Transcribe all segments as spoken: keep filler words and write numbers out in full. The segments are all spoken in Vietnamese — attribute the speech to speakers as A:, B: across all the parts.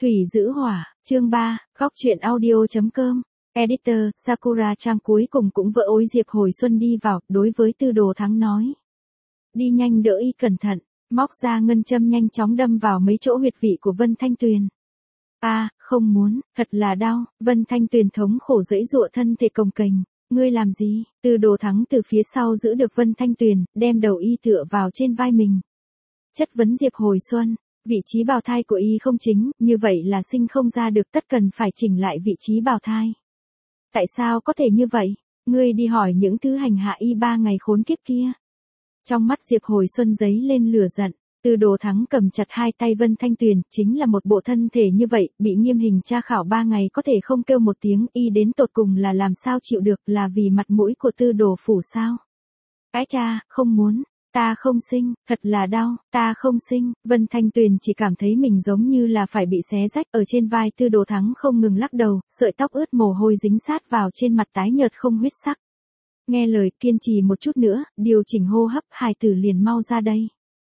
A: Thủy giữ hỏa, chương ba, góc truyện audio.com. Editor, Sakura trang cuối cùng cũng vỡ ối. Diệp Hồi Xuân đi vào, đối với Tư Đồ Thắng nói. Đi nhanh đỡ y cẩn thận, móc ra ngân châm nhanh chóng đâm vào mấy chỗ huyệt vị của Vân Thanh Tuyền. A, à, không muốn, thật là đau. Vân Thanh Tuyền thống khổ giãy giụa thân thể cồng kềnh. Ngươi làm gì? Tư Đồ Thắng từ phía sau giữ được Vân Thanh Tuyền, đem đầu y tựa vào trên vai mình. Chất vấn Diệp Hồi Xuân. Vị trí bào thai của y không chính, như vậy là sinh không ra được, tất cần phải chỉnh lại vị trí bào thai. Tại sao có thể như vậy? Ngươi đi hỏi những thứ hành hạ y ba ngày khốn kiếp kia. Trong mắt Diệp Hồi Xuân giấy lên lửa giận, Tư Đồ Thắng cầm chặt hai tay Vân Thanh Tuyền, chính là một bộ thân thể như vậy, bị nghiêm hình tra khảo ba ngày có thể không kêu một tiếng, y đến tột cùng là làm sao chịu được, là vì mặt mũi của Tư Đồ phủ sao? Cái cha, không muốn. Ta không sinh, thật là đau, ta không sinh. Vân Thanh Tuyền chỉ cảm thấy mình giống như là phải bị xé rách. Ở trên vai Tư Đồ Thắng không ngừng lắc đầu, sợi tóc ướt mồ hôi dính sát vào trên mặt tái nhợt không huyết sắc. Nghe lời, kiên trì một chút nữa, điều chỉnh hô hấp, hài tử liền mau ra đây.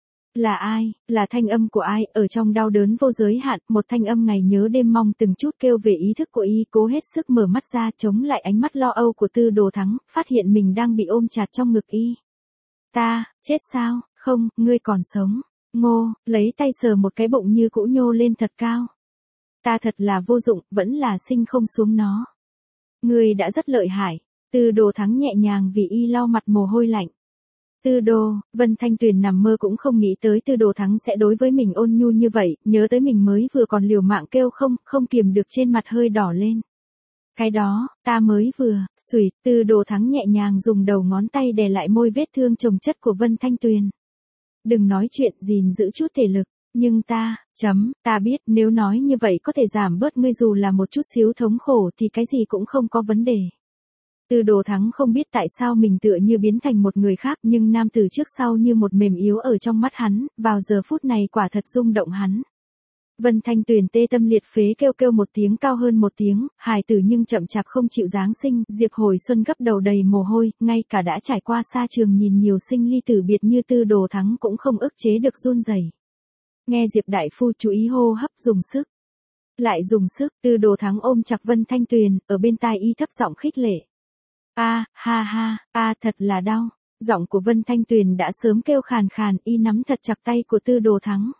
A: Là ai, là thanh âm của ai? Ở trong đau đớn vô giới hạn, một thanh âm ngày nhớ đêm mong từng chút kêu về ý thức của y. Cố hết sức mở mắt ra, chống lại ánh mắt lo âu của Tư Đồ Thắng, phát hiện mình đang bị ôm chặt trong ngực y. Ta, chết sao? Không, ngươi còn sống. Ngô, lấy tay sờ một cái bụng như cũ nhô lên thật cao. Ta thật là vô dụng, vẫn là sinh không xuống nó. Ngươi đã rất lợi hại. Tư Đồ Thắng nhẹ nhàng vì y lau mặt mồ hôi lạnh. Tư Đồ, Vân Thanh Tuyền nằm mơ cũng không nghĩ tới Tư Đồ Thắng sẽ đối với mình ôn nhu như vậy, nhớ tới mình mới vừa còn liều mạng kêu không, không kiềm được trên mặt hơi đỏ lên. Cái đó, ta mới vừa, xùi, Tư Đồ Thắng nhẹ nhàng dùng đầu ngón tay đè lại môi vết thương chồng chất của Vân Thanh Tuyền. Đừng nói chuyện, gìn giữ chút thể lực, nhưng ta, chấm, ta biết nếu nói như vậy có thể giảm bớt ngươi dù là một chút xíu thống khổ thì cái gì cũng không có vấn đề. Tư Đồ Thắng không biết tại sao mình tựa như biến thành một người khác, nhưng nam tử trước sau như một mềm yếu ở trong mắt hắn, vào giờ phút này quả thật rung động hắn. Vân Thanh Tuyền tê tâm liệt phế kêu kêu một tiếng cao hơn một tiếng, hài tử nhưng chậm chạp không chịu giáng sinh. Diệp Hồi Xuân gấp đầu đầy mồ hôi, ngay cả đã trải qua xa trường nhìn nhiều sinh ly tử biệt như Tư Đồ Thắng cũng không ức chế được run rẩy. Nghe Diệp đại phu chú ý hô hấp, dùng sức. Lại dùng sức, Tư Đồ Thắng ôm chặt Vân Thanh Tuyền, ở bên tai y thấp giọng khích lệ. A, ha ha, a thật là đau. Giọng của Vân Thanh Tuyền đã sớm kêu khàn khàn, y nắm thật chặt tay của Tư Đồ Thắng.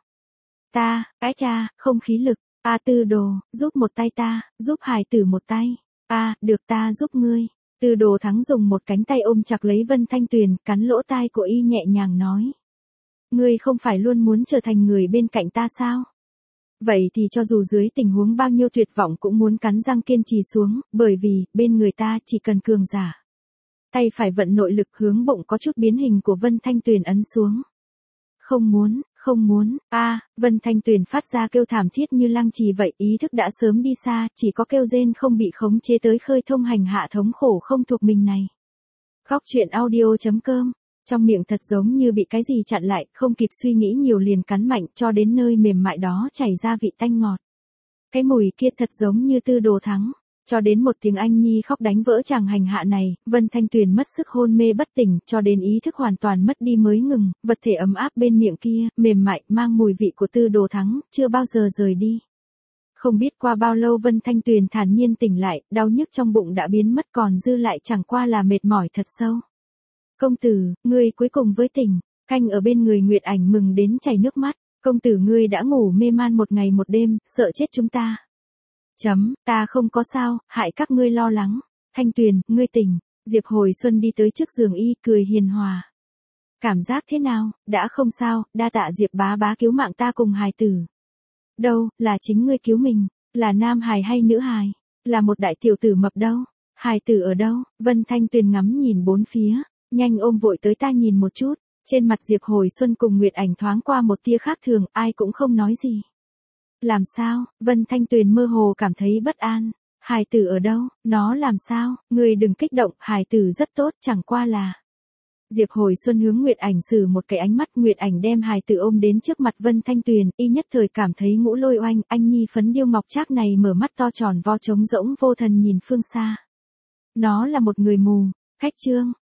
A: Ta, cái cha, không khí lực. A Tư Đồ, giúp một tay ta, giúp hài tử một tay. A, được ta giúp ngươi. Tư Đồ Thắng dùng một cánh tay ôm chặt lấy Vân Thanh Tuyền, cắn lỗ tai của y nhẹ nhàng nói. Ngươi không phải luôn muốn trở thành người bên cạnh ta sao? Vậy thì cho dù dưới tình huống bao nhiêu tuyệt vọng cũng muốn cắn răng kiên trì xuống, bởi vì, bên người ta chỉ cần cường giả. Tay phải vận nội lực hướng bụng có chút biến hình của Vân Thanh Tuyền ấn xuống. Không muốn, không muốn, a à, Vân Thanh Tuyền phát ra kêu thảm thiết như lăng trì vậy, ý thức đã sớm đi xa, chỉ có kêu rên không bị khống chế tới khơi thông hành hạ thống khổ không thuộc mình này. Góc truyện audio.com, trong miệng thật giống như bị cái gì chặn lại, không kịp suy nghĩ nhiều liền cắn mạnh cho đến nơi mềm mại đó chảy ra vị tanh ngọt. Cái mùi kia thật giống như Tư Đồ Thắng. Cho đến một tiếng anh nhi khóc đánh vỡ chàng hành hạ này, Vân Thanh Tuyền mất sức hôn mê bất tỉnh, cho đến ý thức hoàn toàn mất đi mới ngừng, vật thể ấm áp bên miệng kia, mềm mại, mang mùi vị của Tư Đồ Thắng, chưa bao giờ rời đi. Không biết qua bao lâu Vân Thanh Tuyền thản nhiên tỉnh lại, đau nhức trong bụng đã biến mất, còn dư lại chẳng qua là mệt mỏi thật sâu. Công tử, ngươi cuối cùng với tỉnh, canh ở bên người Nguyệt Ảnh mừng đến chảy nước mắt, công tử ngươi đã ngủ mê man một ngày một đêm, sợ chết chúng ta. Chấm, ta không có sao, hại các ngươi lo lắng. Thanh Tuyền, ngươi tỉnh. Diệp Hồi Xuân đi tới trước giường y, cười hiền hòa. Cảm giác thế nào? Đã không sao, đa tạ Diệp bá bá cứu mạng ta cùng hài tử. Đâu, là chính ngươi cứu mình, là nam hài hay nữ hài? Là một đại tiểu tử mập đâu? Hài tử ở đâu? Vân Thanh Tuyền ngắm nhìn bốn phía, nhanh ôm vội tới ta nhìn một chút. Trên mặt Diệp Hồi Xuân cùng Nguyệt Ảnh thoáng qua một tia khác thường, ai cũng không nói gì. Làm sao? Vân Thanh Tuyền mơ hồ cảm thấy bất an. Hài tử ở đâu? Nó làm sao? Ngươi đừng kích động, hài tử rất tốt, chẳng qua là. Diệp Hồi Xuân hướng Nguyệt Ảnh sử một cái ánh mắt, Nguyệt Ảnh đem hài tử ôm đến trước mặt Vân Thanh Tuyền, y nhất thời cảm thấy ngũ lôi oanh, anh nhi phấn điêu ngọc trác này mở mắt to tròn vo trống rỗng vô thần nhìn phương xa. Nó là một người mù. Khách trương,